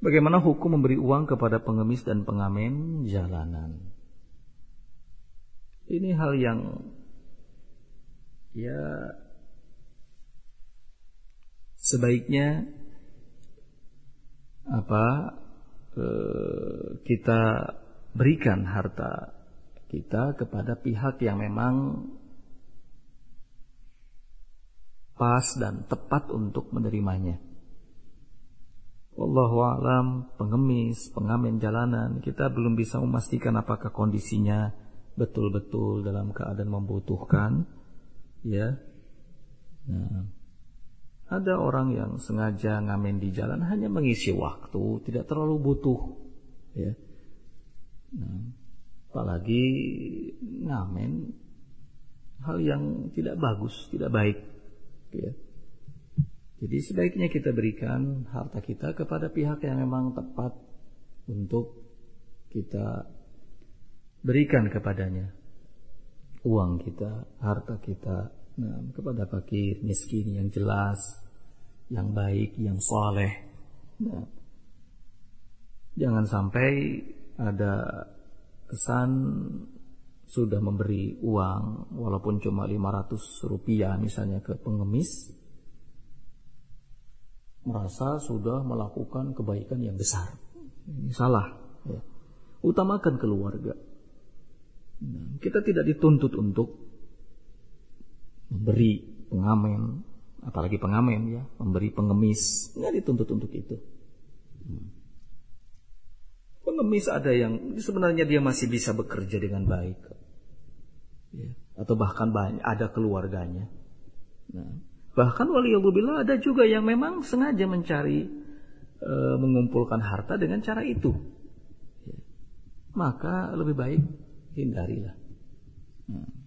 Bagaimana hukum memberi uang kepada pengemis dan pengamen jalanan? Ini hal yang sebaiknya kita berikan harta kita kepada pihak yang memang pas dan tepat untuk menerimanya. Wallahu a'lam, pengemis, pengamen jalanan, kita belum bisa memastikan apakah kondisinya betul-betul dalam keadaan membutuhkan, ya. Nah, ada orang yang sengaja ngamen di jalan hanya mengisi waktu, tidak terlalu butuh, ya. Nah, apalagi ngamen hal yang tidak bagus, tidak baik, ya. Jadi sebaiknya kita berikan harta kita kepada pihak yang memang tepat untuk kita berikan kepadanya uang kita, harta kita, kepada fakir, miskin yang jelas, yang baik, yang saleh. Nah, jangan sampai ada kesan sudah memberi uang walaupun cuma 500 rupiah misalnya ke pengemis, merasa sudah melakukan kebaikan yang besar. Ini salah, ya. Utamakan keluarga. Nah, kita tidak dituntut untuk memberi pengamen, apalagi pengamen, ya, memberi pengemis, nggak dituntut untuk itu. Pengemis ada yang sebenarnya dia masih bisa bekerja dengan baik, ya, atau bahkan ada keluarganya. Nah, bahkan waliyadzubillah ada juga yang memang sengaja mencari mengumpulkan harta dengan cara itu, ya. Maka lebih baik hindarilah.